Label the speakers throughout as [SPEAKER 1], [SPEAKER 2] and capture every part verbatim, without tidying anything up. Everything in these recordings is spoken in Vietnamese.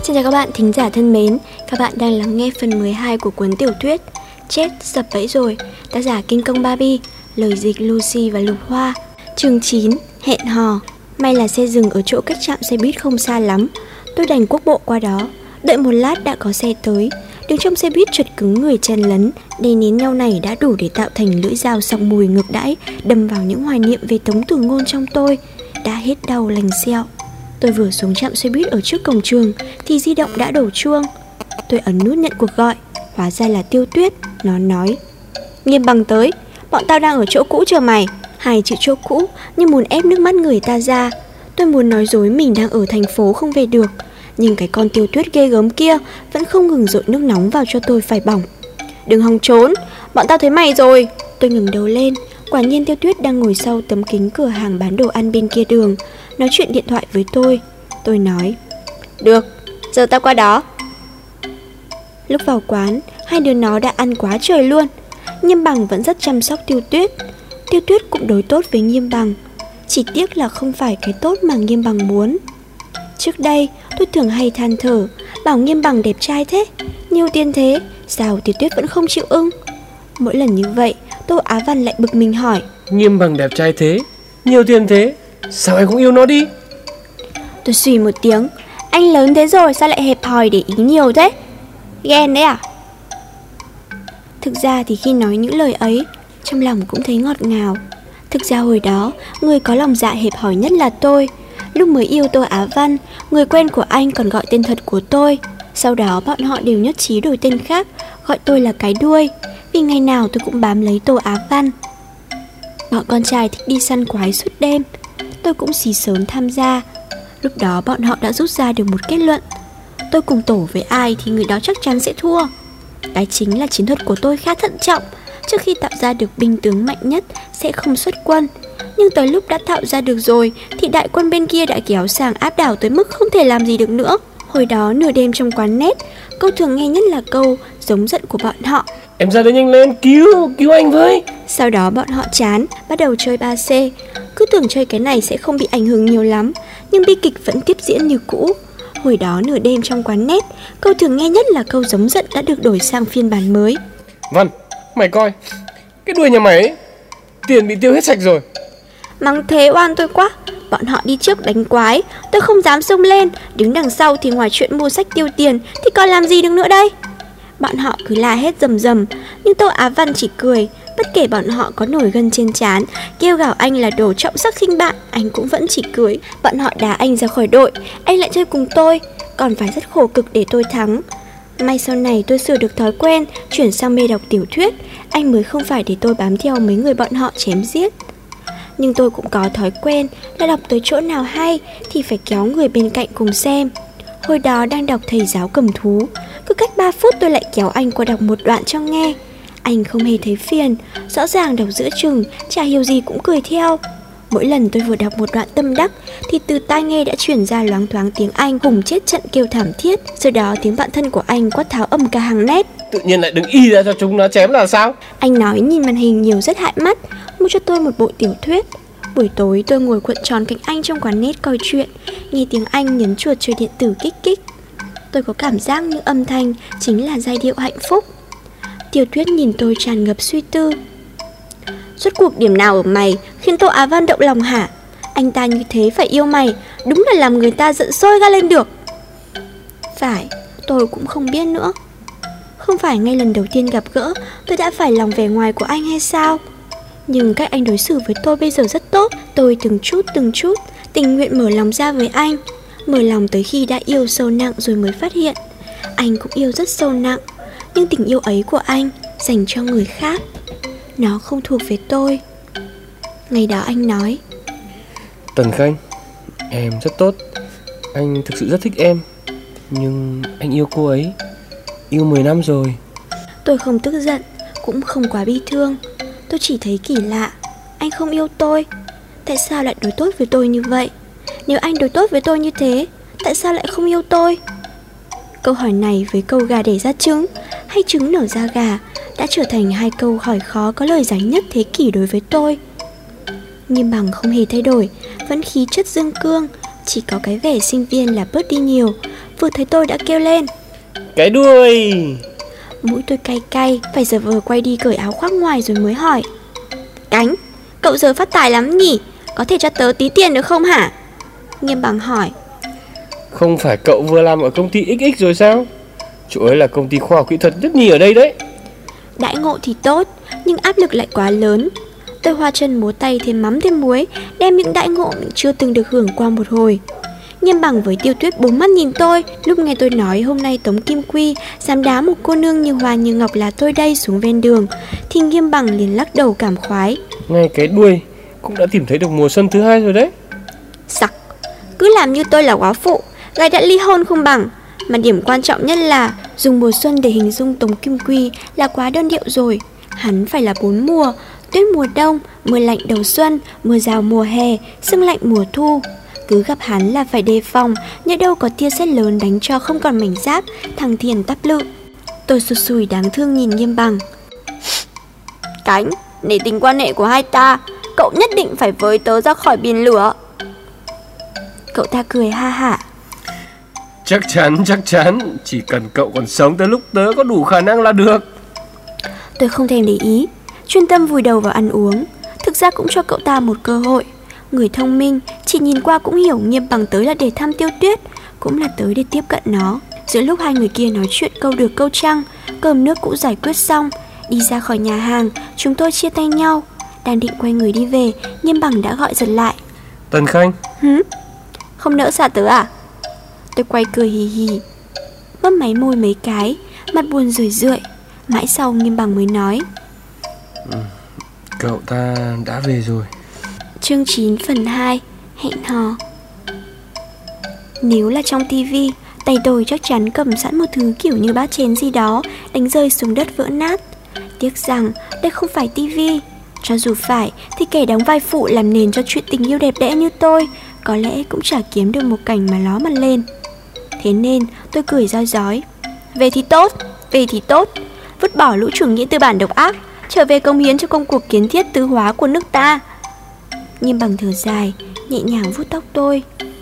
[SPEAKER 1] Xin chào các bạn thính giả thân mến, các bạn đang lắng nghe phần mười hai của cuốn tiểu thuyết Chết sập bẫy rồi, tác giả Kinh Công Barbie, lời dịch Lucy và Lục Hoa. Chương chín, hẹn hò. May là xe dừng ở chỗ cách trạm xe buýt không xa lắm, tôi đành quốc bộ qua đó. Đợi một lát đã có xe tới. Đứng trong xe buýt chật cứng người chen lấn, đè nén nhau này đã đủ để tạo thành lưỡi dao sặc mùi ngược đãi, đâm vào những hoài niệm về Tống Tử Ngôn trong tôi. Đã hết đau lành xẹo. Tôi vừa xuống trạm xe buýt ở trước cổng trường thì di động đã đổ chuông. Tôi ấn nút nhận cuộc gọi. Hóa ra là Tiêu Tuyết. Nó nói: Nghiêm Bằng tới, bọn tao đang ở chỗ cũ chờ mày. Hai chữ chỗ cũ như muốn ép nước mắt người ta ra. Tôi muốn nói dối mình đang ở thành phố không về được, nhưng cái con Tiêu Tuyết ghê gớm kia vẫn không ngừng dội nước nóng vào cho tôi phải bỏng. Đừng hòng trốn, bọn tao thấy mày rồi. Tôi ngẩng đầu lên. Quả nhiên Tiêu Tuyết đang ngồi sau tấm kính cửa hàng bán đồ ăn bên kia đường, nói chuyện điện thoại với tôi. Tôi nói: Được, giờ tao qua đó. Lúc vào quán, hai đứa nó đã ăn quá trời luôn. Nghiêm Bằng vẫn rất chăm sóc Tiêu Tuyết. Tiêu Tuyết cũng đối tốt với Nghiêm Bằng. Chỉ tiếc là không phải cái tốt mà Nghiêm Bằng muốn. Trước đây, tôi thường hay than thở, bảo Nghiêm Bằng đẹp trai thế, nhiều tiền thế, sao Tiêu Tuyết vẫn không chịu ưng. Mỗi lần như vậy, Tô Á Văn lại bực mình hỏi:
[SPEAKER 2] Nghiêm Bằng đẹp trai thế, nhiều tiền thế, sao anh không yêu nó đi?
[SPEAKER 1] Tôi xùy một tiếng: Anh lớn thế rồi sao lại hẹp hòi để ý nhiều thế? Ghen đấy à? Thực ra thì khi nói những lời ấy, trong lòng cũng thấy ngọt ngào. Thực ra hồi đó, người có lòng dạ hẹp hòi nhất là tôi. Lúc mới yêu Tô Á Văn, người quen của anh còn gọi tên thật của tôi. Sau đó bọn họ đều nhất trí đổi tên khác, gọi tôi là cái đuôi, vì ngày nào tôi cũng bám lấy Tô Á Văn. Bọn con trai thích đi săn quái suốt đêm, tôi cũng xí sớm tham gia. Lúc đó bọn họ đã rút ra được một kết luận: tôi cùng tổ với ai thì người đó chắc chắn sẽ thua. Cái chính là chiến thuật của tôi khá thận trọng. Trước khi tạo ra được binh tướng mạnh nhất sẽ không xuất quân, nhưng tới lúc đã tạo ra được rồi thì đại quân bên kia đã kéo sang áp đảo tới mức không thể làm gì được nữa. Hồi đó nửa đêm trong quán net, câu thường nghe nhất là câu giống giận của bọn họ:
[SPEAKER 2] Em ra đây nhanh lên, cứu, cứu anh với.
[SPEAKER 1] Sau đó bọn họ chán, bắt đầu chơi ba C. Cứ tưởng chơi cái này sẽ không bị ảnh hưởng nhiều lắm, nhưng bi kịch vẫn tiếp diễn như cũ. Hồi đó nửa đêm trong quán net, câu thường nghe nhất là câu giống giận đã được đổi sang phiên bản mới:
[SPEAKER 2] Văn, mày coi, cái đuôi nhà mày ấy, tiền bị tiêu hết sạch rồi.
[SPEAKER 1] Mắng thế oan tôi quá. Bọn họ đi trước đánh quái, tôi không dám xông lên. Đứng đằng sau thì ngoài chuyện mua sách tiêu tiền thì còn làm gì được nữa đây. Bọn họ cứ la hết rầm rầm, nhưng Tô Á Văn chỉ cười. Bất kể bọn họ có nổi gân trên trán, kêu gào anh là đồ trọng sắc khinh bạn, anh cũng vẫn chỉ cười. Bọn họ đá anh ra khỏi đội, anh lại chơi cùng tôi, còn phải rất khổ cực để tôi thắng. May sau này tôi sửa được thói quen, chuyển sang mê đọc tiểu thuyết, anh mới không phải để tôi bám theo mấy người bọn họ chém giết. Nhưng tôi cũng có thói quen là đọc tới chỗ nào hay thì phải kéo người bên cạnh cùng xem. Hồi đó đang đọc Thầy Giáo Cầm Thú, cứ cách ba phút tôi lại kéo anh qua đọc một đoạn cho nghe. Anh không hề thấy phiền, rõ ràng đọc giữa chừng, chả hiểu gì cũng cười theo. Mỗi lần tôi vừa đọc một đoạn tâm đắc thì từ tai nghe đã chuyển ra loáng thoáng tiếng Anh hùng chết trận kêu thảm thiết. Sau đó tiếng bạn thân của anh quát tháo ầm cả hàng nét:
[SPEAKER 2] Tự nhiên lại đứng y ra cho chúng nó chém là sao?
[SPEAKER 1] Anh nói nhìn màn hình nhiều rất hại mắt, mua cho tôi một bộ tiểu thuyết. Buổi tối tôi ngồi cuộn tròn cạnh anh trong quán net coi chuyện, nghe tiếng anh nhấn chuột chơi điện tử kích kích. Tôi có cảm giác như âm thanh chính là giai điệu hạnh phúc. Tiêu Tuyết nhìn tôi tràn ngập suy tư: Rốt cuộc điểm nào ở mày khiến Tô Á Văn động lòng hả? Anh ta như thế phải yêu mày, đúng là làm người ta giận sôi ra lên được. Phải, tôi cũng không biết nữa. Không phải ngay lần đầu tiên gặp gỡ tôi đã phải lòng vẻ ngoài của anh hay sao? Nhưng cách anh đối xử với tôi bây giờ rất tốt. Tôi từng chút từng chút tình nguyện mở lòng ra với anh. Mở lòng tới khi đã yêu sâu nặng rồi mới phát hiện anh cũng yêu rất sâu nặng. Nhưng tình yêu ấy của anh dành cho người khác, nó không thuộc về tôi. Ngày đó anh nói:
[SPEAKER 2] Tần Khanh, em rất tốt, anh thực sự rất thích em, nhưng anh yêu cô ấy, yêu mười năm rồi.
[SPEAKER 1] Tôi không tức giận, cũng không quá bi thương. Tôi chỉ thấy kỳ lạ, anh không yêu tôi. Tại sao lại đối tốt với tôi như vậy? Nếu anh đối tốt với tôi như thế, tại sao lại không yêu tôi? Câu hỏi này với câu gà đẻ ra trứng hay trứng nở ra gà đã trở thành hai câu hỏi khó có lời giải nhất thế kỷ đối với tôi. Nghiêm Bằng không hề thay đổi, vẫn khí chất dương cương, chỉ có cái vẻ sinh viên là bớt đi nhiều. vừa thấy tôi đã kêu lên:
[SPEAKER 2] Cái đuôi!
[SPEAKER 1] Mũi tôi cay cay, phải giờ vờ quay đi cởi áo khoác ngoài rồi mới hỏi: Cánh, cậu giờ phát tài lắm nhỉ? Có thể cho tớ tí tiền được không hả? Nghiêm Bằng hỏi:
[SPEAKER 2] Không phải cậu vừa làm ở công ty ích ích rồi sao? Chỗ ấy là công ty khoa học kỹ thuật nhất nhì ở đây đấy.
[SPEAKER 1] Đãi ngộ thì tốt, nhưng áp lực lại quá lớn. Tôi hoa chân múa tay thêm mắm thêm muối, đem những đãi ngộ mình chưa từng được hưởng qua một hồi. Nghiêm Bằng với Tiêu Tuyết bốn mắt nhìn tôi. Lúc nghe tôi nói hôm nay Tống Kim Quy dám đá một cô nương như Hoa như Ngọc là tôi đây xuống ven đường, thì Nghiêm Bằng liền lắc đầu cảm khoái:
[SPEAKER 2] Ngay cái đuôi cũng đã tìm thấy được mùa xuân thứ hai rồi đấy.
[SPEAKER 1] Sặc, cứ làm như tôi là góa phụ, gái đã ly hôn không bằng. Mà điểm quan trọng nhất là dùng mùa xuân để hình dung Tống Kim Quy là quá đơn điệu rồi. Hắn phải là bốn mùa: tuyết mùa đông, mưa lạnh đầu xuân, mưa rào mùa hè, sương lạnh mùa thu. Cứ gặp hắn là phải đề phòng, nhỡ đâu có tia sét lớn đánh cho không còn mảnh giáp, thằng thiền tắp lự. Tôi sụt sùi đáng thương nhìn Nghiêm Bằng: Cánh, để tình quan hệ của hai ta, cậu nhất định phải với tớ ra khỏi biển lửa. Cậu ta cười ha hả:
[SPEAKER 2] Chắc chắn, chắc chắn. Chỉ cần cậu còn sống tới lúc tớ có đủ khả năng là được.
[SPEAKER 1] Tôi không thèm để ý, chuyên tâm vùi đầu vào ăn uống. Thực ra cũng cho cậu ta một cơ hội. Người thông minh chỉ nhìn qua cũng hiểu Nghiêm Bằng tới là để thăm Tiêu Tuyết, cũng là tới để tiếp cận nó. Giữa lúc hai người kia nói chuyện câu được câu trăng, cơm nước cũng giải quyết xong, đi ra khỏi nhà hàng, chúng tôi chia tay nhau. Đang định quay người đi về, Nghiêm Bằng đã gọi giật lại:
[SPEAKER 2] Tần Khanh.
[SPEAKER 1] Hứ? Không nỡ xa tớ à? Tôi quay cười hì hì, mấp máy môi mấy cái, mặt buồn rười rượi. Mãi sau Nghiêm Bằng mới nói:
[SPEAKER 2] ừ, Cậu ta đã về rồi.
[SPEAKER 1] Chương chín phần hai. Hẹn hò. Nếu là trong tivi, tay tôi chắc chắn cầm sẵn một thứ kiểu như bát chén gì đó đánh rơi xuống đất vỡ nát. Tiếc rằng đây không phải tivi. Cho dù phải thì kẻ đóng vai phụ làm nền cho chuyện tình yêu đẹp đẽ như tôi có lẽ cũng chả kiếm được một cảnh mà ló mặt lên. Thế nên tôi cười roi rói: Về thì tốt, về thì tốt. Vứt bỏ lũ chủ nghĩa tư bản độc ác, trở về cống hiến cho công cuộc kiến thiết tứ hóa của nước ta. Nghiêm Bằng thở dài, nhẹ nhàng vuốt tóc tôi.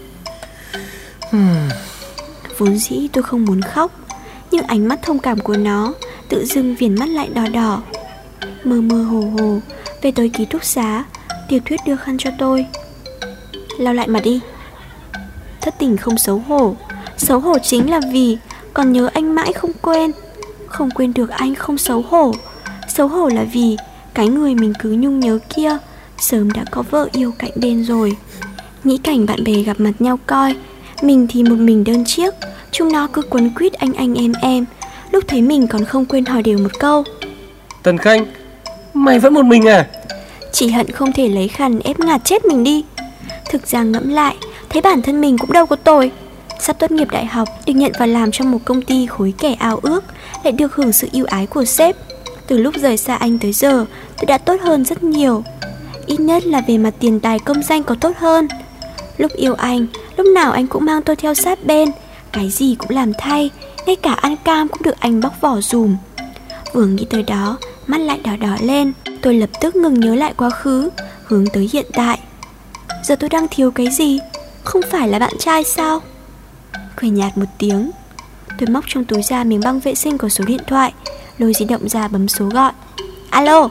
[SPEAKER 1] hmm. Vốn dĩ tôi không muốn khóc, nhưng ánh mắt thông cảm của nó tự dưng viền mắt lại đỏ đỏ. Mơ mơ hồ hồ về tới ký túc xá, Tiêu Tuyết đưa khăn cho tôi: Lau lại mặt đi. Thất tình không xấu hổ. Xấu hổ chính là vì còn nhớ anh mãi không quên. Không quên được anh không xấu hổ. Xấu hổ là vì cái người mình cứ nhung nhớ kia sớm đã có vợ yêu cạnh bên rồi. Nghĩ cảnh bạn bè gặp mặt nhau coi, mình thì một mình đơn chiếc, chúng nó cứ quấn quýt anh anh em em. Lúc thấy mình còn không quên hỏi đều một câu:
[SPEAKER 2] Tần Khanh, mày vẫn một mình à?
[SPEAKER 1] Chỉ hận không thể lấy khăn ép ngạt chết mình đi. Thực ra ngẫm lại, thấy bản thân mình cũng đâu có tồi. Sắp tốt nghiệp đại học, được nhận vào làm trong một công ty khối kẻ ao ước, lại được hưởng sự ưu ái của sếp. Từ lúc rời xa anh tới giờ, tôi đã tốt hơn rất nhiều. Ít nhất là về mặt tiền tài công danh có tốt hơn. Lúc yêu anh, lúc nào anh cũng mang tôi theo sát bên, cái gì cũng làm thay, ngay cả ăn cam cũng được anh bóc vỏ dùm. Vừa nghĩ tới đó, mắt lại đỏ đỏ lên. Tôi lập tức ngừng nhớ lại quá khứ, hướng tới hiện tại. Giờ tôi đang thiếu cái gì? Không phải là bạn trai sao? Cười nhạt một tiếng, tôi móc trong túi ra miếng băng vệ sinh của số điện thoại, lôi di động ra bấm số gọi. Alo.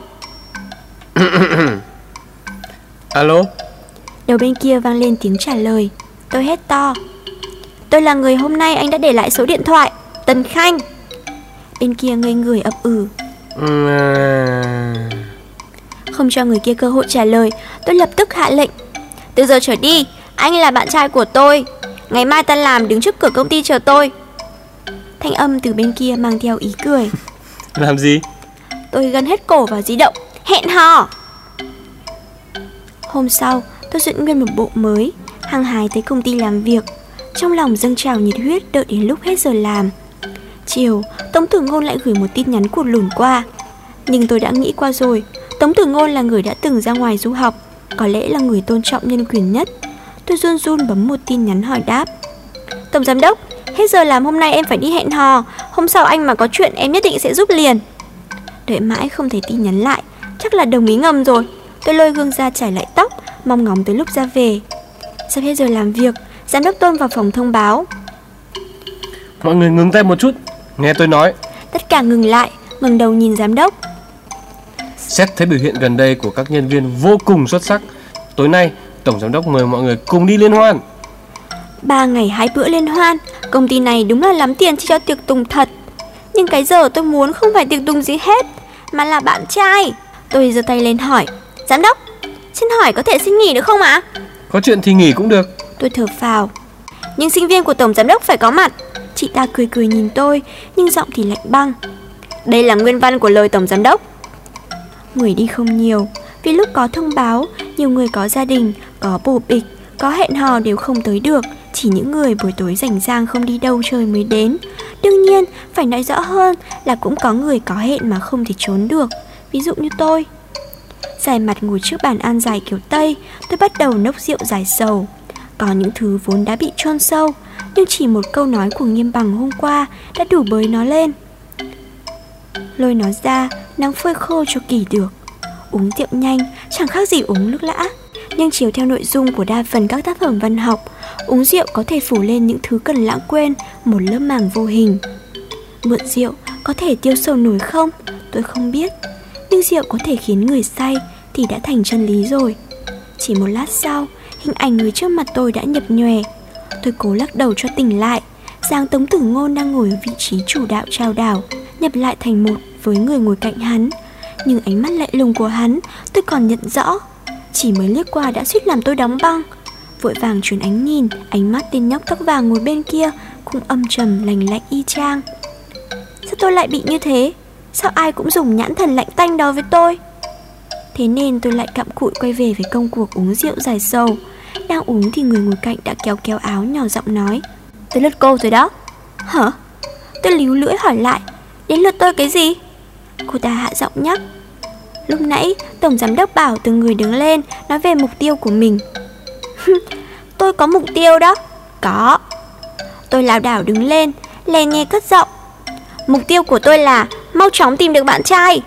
[SPEAKER 2] Alo.
[SPEAKER 1] Đầu bên kia vang lên tiếng trả lời. Tôi hét to: Tôi là người hôm nay anh đã để lại số điện thoại, Tần Khanh. Bên kia ngây người ấp ừ. Không cho người kia cơ hội trả lời, tôi lập tức hạ lệnh: Từ giờ trở đi, anh là bạn trai của tôi. Ngày mai tan làm đứng trước cửa công ty chờ tôi. Thanh âm từ bên kia mang theo ý cười.
[SPEAKER 2] Làm gì?
[SPEAKER 1] Tôi gân hết cổ vào di động. Hẹn hò. Hôm sau, tôi dựng nguyên một bộ mới, hăng hái tới công ty làm việc, trong lòng dâng trào nhiệt huyết đợi đến lúc hết giờ làm. Chiều, Tống Tử Ngôn lại gửi một tin nhắn cụt lủn qua. Nhưng tôi đã nghĩ qua rồi, Tống Tử Ngôn là người đã từng ra ngoài du học, có lẽ là người tôn trọng nhân quyền nhất. Tôi run run bấm một tin nhắn hỏi đáp: Tổng giám đốc, hết giờ làm hôm nay em phải đi hẹn hò, hôm sau anh mà có chuyện em nhất định sẽ giúp liền. Đợi mãi không thấy tin nhắn lại, chắc là đồng ý ngầm rồi. Tôi lôi gương ra chải lại tóc, mong ngóng tới lúc ra về. Sắp hết giờ làm việc, giám đốc Tôn vào phòng thông báo:
[SPEAKER 2] Mọi người ngừng tay một chút, nghe tôi nói.
[SPEAKER 1] Tất cả ngừng lại, ngẩng đầu nhìn giám đốc.
[SPEAKER 2] Xét thấy biểu hiện gần đây của các nhân viên vô cùng xuất sắc, tối nay tổng giám đốc mời mọi người cùng đi liên hoan.
[SPEAKER 1] Ba ngày hai bữa liên hoan, công ty này đúng là lắm tiền chi cho tiệc tùng thật. Nhưng cái giờ tôi muốn không phải tiệc tùng gì hết, mà là bạn trai. Tôi giơ tay lên hỏi, giám đốc, xin hỏi có thể xin nghỉ được không ạ?
[SPEAKER 2] Có chuyện thì nghỉ cũng được.
[SPEAKER 1] Tôi thở phào. Nhưng sinh viên của tổng giám đốc phải có mặt. Chị ta cười cười nhìn tôi, nhưng giọng thì lạnh băng. Đây là nguyên văn của lời tổng giám đốc. Người đi không nhiều, vì lúc có thông báo, nhiều người có gia đình, có bồ bịch, có hẹn hò đều không tới được. Chỉ những người buổi tối rảnh rang không đi đâu chơi mới đến. Đương nhiên, phải nói rõ hơn là cũng có người có hẹn mà không thể trốn được. Ví dụ như tôi. Dài mặt ngồi trước bàn ăn dài kiểu Tây, tôi bắt đầu nốc rượu dài sầu. Có những thứ vốn đã bị chôn sâu, nhưng chỉ một câu nói của Nghiêm Bằng hôm qua đã đủ bới nó lên. Lôi nó ra, nắng phơi khô cho kỳ được. Uống rượu nhanh, chẳng khác gì uống nước lã. Nhưng chiếu theo nội dung của đa phần các tác phẩm văn học, uống rượu có thể phủ lên những thứ cần lãng quên một lớp màng vô hình. Mượn rượu có thể tiêu sầu nổi không? Tôi không biết. Nhưng rượu có thể khiến người say thì đã thành chân lý rồi. Chỉ một lát sau, hình ảnh người trước mặt tôi đã nhập nhòe. Tôi cố lắc đầu cho tỉnh lại. Dáng Tống Tử Ngôn đang ngồi ở vị trí chủ đạo trao đảo, nhập lại thành một với người ngồi cạnh hắn. Nhưng ánh mắt lạnh lùng của hắn tôi còn nhận rõ. Chỉ mới liếc qua đã suýt làm tôi đóng băng. Vội vàng chuyển ánh nhìn, ánh mắt tên nhóc tóc vàng ngồi bên kia cũng âm trầm lành lạnh y chang. Sao tôi lại bị như thế? Sao ai cũng dùng nhãn thần lạnh tanh đó với tôi? Thế nên tôi lại cặm cụi quay về với công cuộc uống rượu dài sầu. Đang uống thì người ngồi cạnh đã kéo kéo áo nhỏ giọng nói, tới lượt cô rồi đó. Hả? Tôi líu lưỡi hỏi lại, đến lượt tôi cái gì? Cô ta hạ giọng nhắc, lúc nãy tổng giám đốc bảo từng người đứng lên nói về mục tiêu của mình. Tôi có mục tiêu đó. Có. Tôi lảo đảo đứng lên, lè nhè cất giọng, mục tiêu của tôi là mau chóng tìm được bạn trai.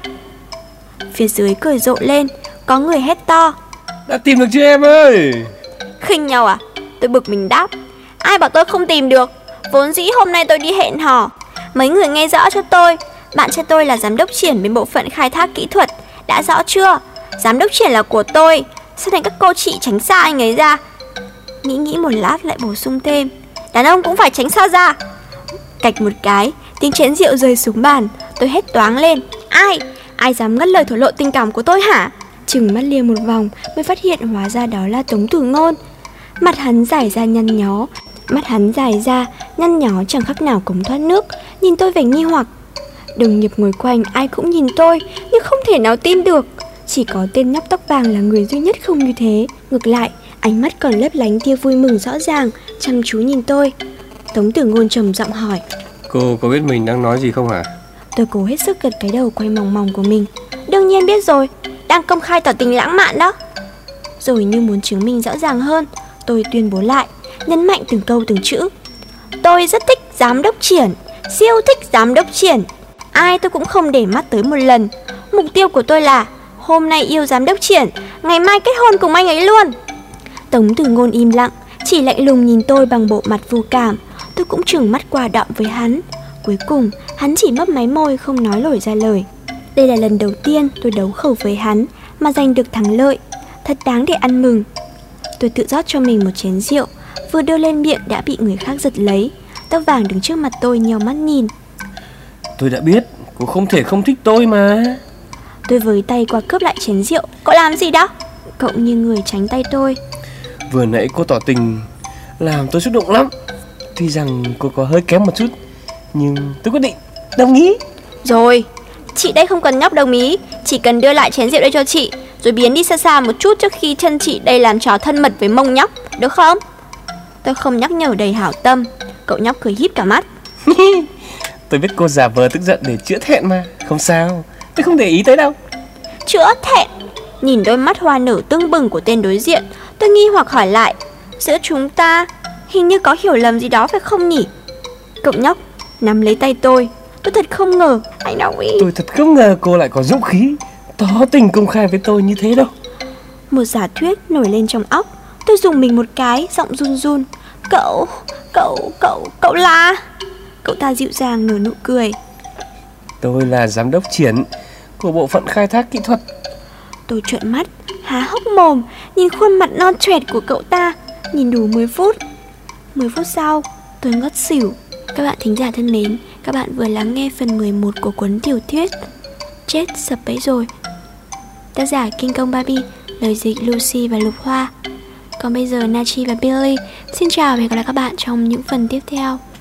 [SPEAKER 1] Phía dưới cười rộ lên, có người hét to,
[SPEAKER 2] đã tìm được chưa em ơi?
[SPEAKER 1] Khinh nhau à? Tôi bực mình đáp, ai bảo tôi không tìm được? Vốn dĩ hôm nay tôi đi hẹn hò. Mấy người nghe rõ cho tôi, bạn trai tôi là giám đốc Triển bên bộ phận khai thác kỹ thuật. Đã rõ chưa? Giám đốc Triển là của tôi. Sao thành các cô chị tránh xa anh ấy ra? Nghĩ nghĩ một lát lại bổ sung thêm, đàn ông cũng phải tránh xa ra. Cạch một cái, tiếng chén rượu rơi xuống bàn. Tôi hét toáng lên, ai? Ai dám ngắt lời thổ lộ tình cảm của tôi hả? Chừng mắt liếc một vòng mới phát hiện hóa ra đó là Tống Tử Ngôn. Mặt hắn dài ra nhăn nhó, Mắt hắn dài ra nhăn nhó chẳng khác nào cống thoát nước, nhìn tôi vẻ nghi hoặc. Đồng nghiệp ngồi quanh ai cũng nhìn tôi, nhưng không thể nào tin được. Chỉ có tên nhóc tóc vàng là người duy nhất không như thế. Ngược lại, ánh mắt còn lấp lánh tia vui mừng rõ ràng, chăm chú nhìn tôi. Tống Tử Ngôn trầm giọng hỏi,
[SPEAKER 2] cô có biết mình đang nói gì không hả?
[SPEAKER 1] Tôi cố hết sức gật cái đầu quay mòng mòng của mình. Đương nhiên biết rồi, đang công khai tỏ tình lãng mạn đó. Rồi như muốn chứng minh rõ ràng hơn, tôi tuyên bố lại, nhấn mạnh từng câu từng chữ. Tôi rất thích giám đốc Triển, siêu thích giám đốc Triển. Ai tôi cũng không để mắt tới một lần. Mục tiêu của tôi là hôm nay yêu giám đốc Triển, ngày mai kết hôn cùng anh ấy luôn. Tống Tử Ngôn im lặng, chỉ lạnh lùng nhìn tôi bằng bộ mặt vô cảm. Tôi cũng trừng mắt qua đọng với hắn. Cuối cùng hắn chỉ mấp máy môi không nói nổi ra lời. Đây là lần đầu tiên tôi đấu khẩu với hắn mà giành được thắng lợi, thật đáng để ăn mừng. Tôi tự rót cho mình một chén rượu, vừa đưa lên miệng đã bị người khác giật lấy. Tóc vàng đứng trước mặt tôi nheo mắt nhìn.
[SPEAKER 2] Tôi đã biết, cô không thể không thích tôi mà.
[SPEAKER 1] Tôi với tay qua cướp lại chén rượu. Cậu làm gì đó? Cậu như người tránh tay tôi.
[SPEAKER 2] Vừa nãy cô tỏ tình làm tôi xúc động lắm. Tuy rằng cô có hơi kém một chút, nhưng tôi quyết định đồng ý. Rồi, chị đây không cần nhóc đồng ý, chỉ cần đưa lại chén rượu đây cho chị, rồi biến đi xa xa một chút trước khi chân chị đây làm trò thân mật với mông nhóc, được không? Tôi không nhắc nhở đầy hảo tâm. Cậu nhóc cười híp cả mắt. Tôi biết cô giả vờ tức giận để chữa thẹn mà. Không sao, tôi không để ý tới đâu.
[SPEAKER 1] Chữa thẹn? Nhìn đôi mắt hoa nở tưng bừng của tên đối diện, tôi nghi hoặc hỏi lại, giữa chúng ta hình như có hiểu lầm gì đó phải không nhỉ? Cậu nhóc nắm lấy tay tôi. Tôi thật không ngờ. Anh đồng ý.
[SPEAKER 2] Tôi thật không ngờ cô lại có dũng khí tỏ tình công khai với tôi như thế đâu.
[SPEAKER 1] Một giả thuyết nổi lên trong óc. Tôi dùng mình một cái, giọng run run. Cậu, cậu, cậu, cậu là... Cậu ta dịu dàng nở nụ cười.
[SPEAKER 2] Tôi là giám đốc triển của bộ phận khai thác kỹ thuật.
[SPEAKER 1] Tôi trợn mắt, há hốc mồm, nhìn khuôn mặt non choẹt của cậu ta. Nhìn đủ mười phút. mười phút sau, tôi ngất xỉu. Các bạn thính giả thân mến, các bạn vừa lắng nghe phần mười một của cuốn tiểu thuyết Chết sập bẫy rồi, tác giả Kinh Công Barbie, lời dịch Lucy và Lục Hoa. Còn bây giờ Nachi và Billy xin chào và hẹn gặp lại các bạn trong những phần tiếp theo.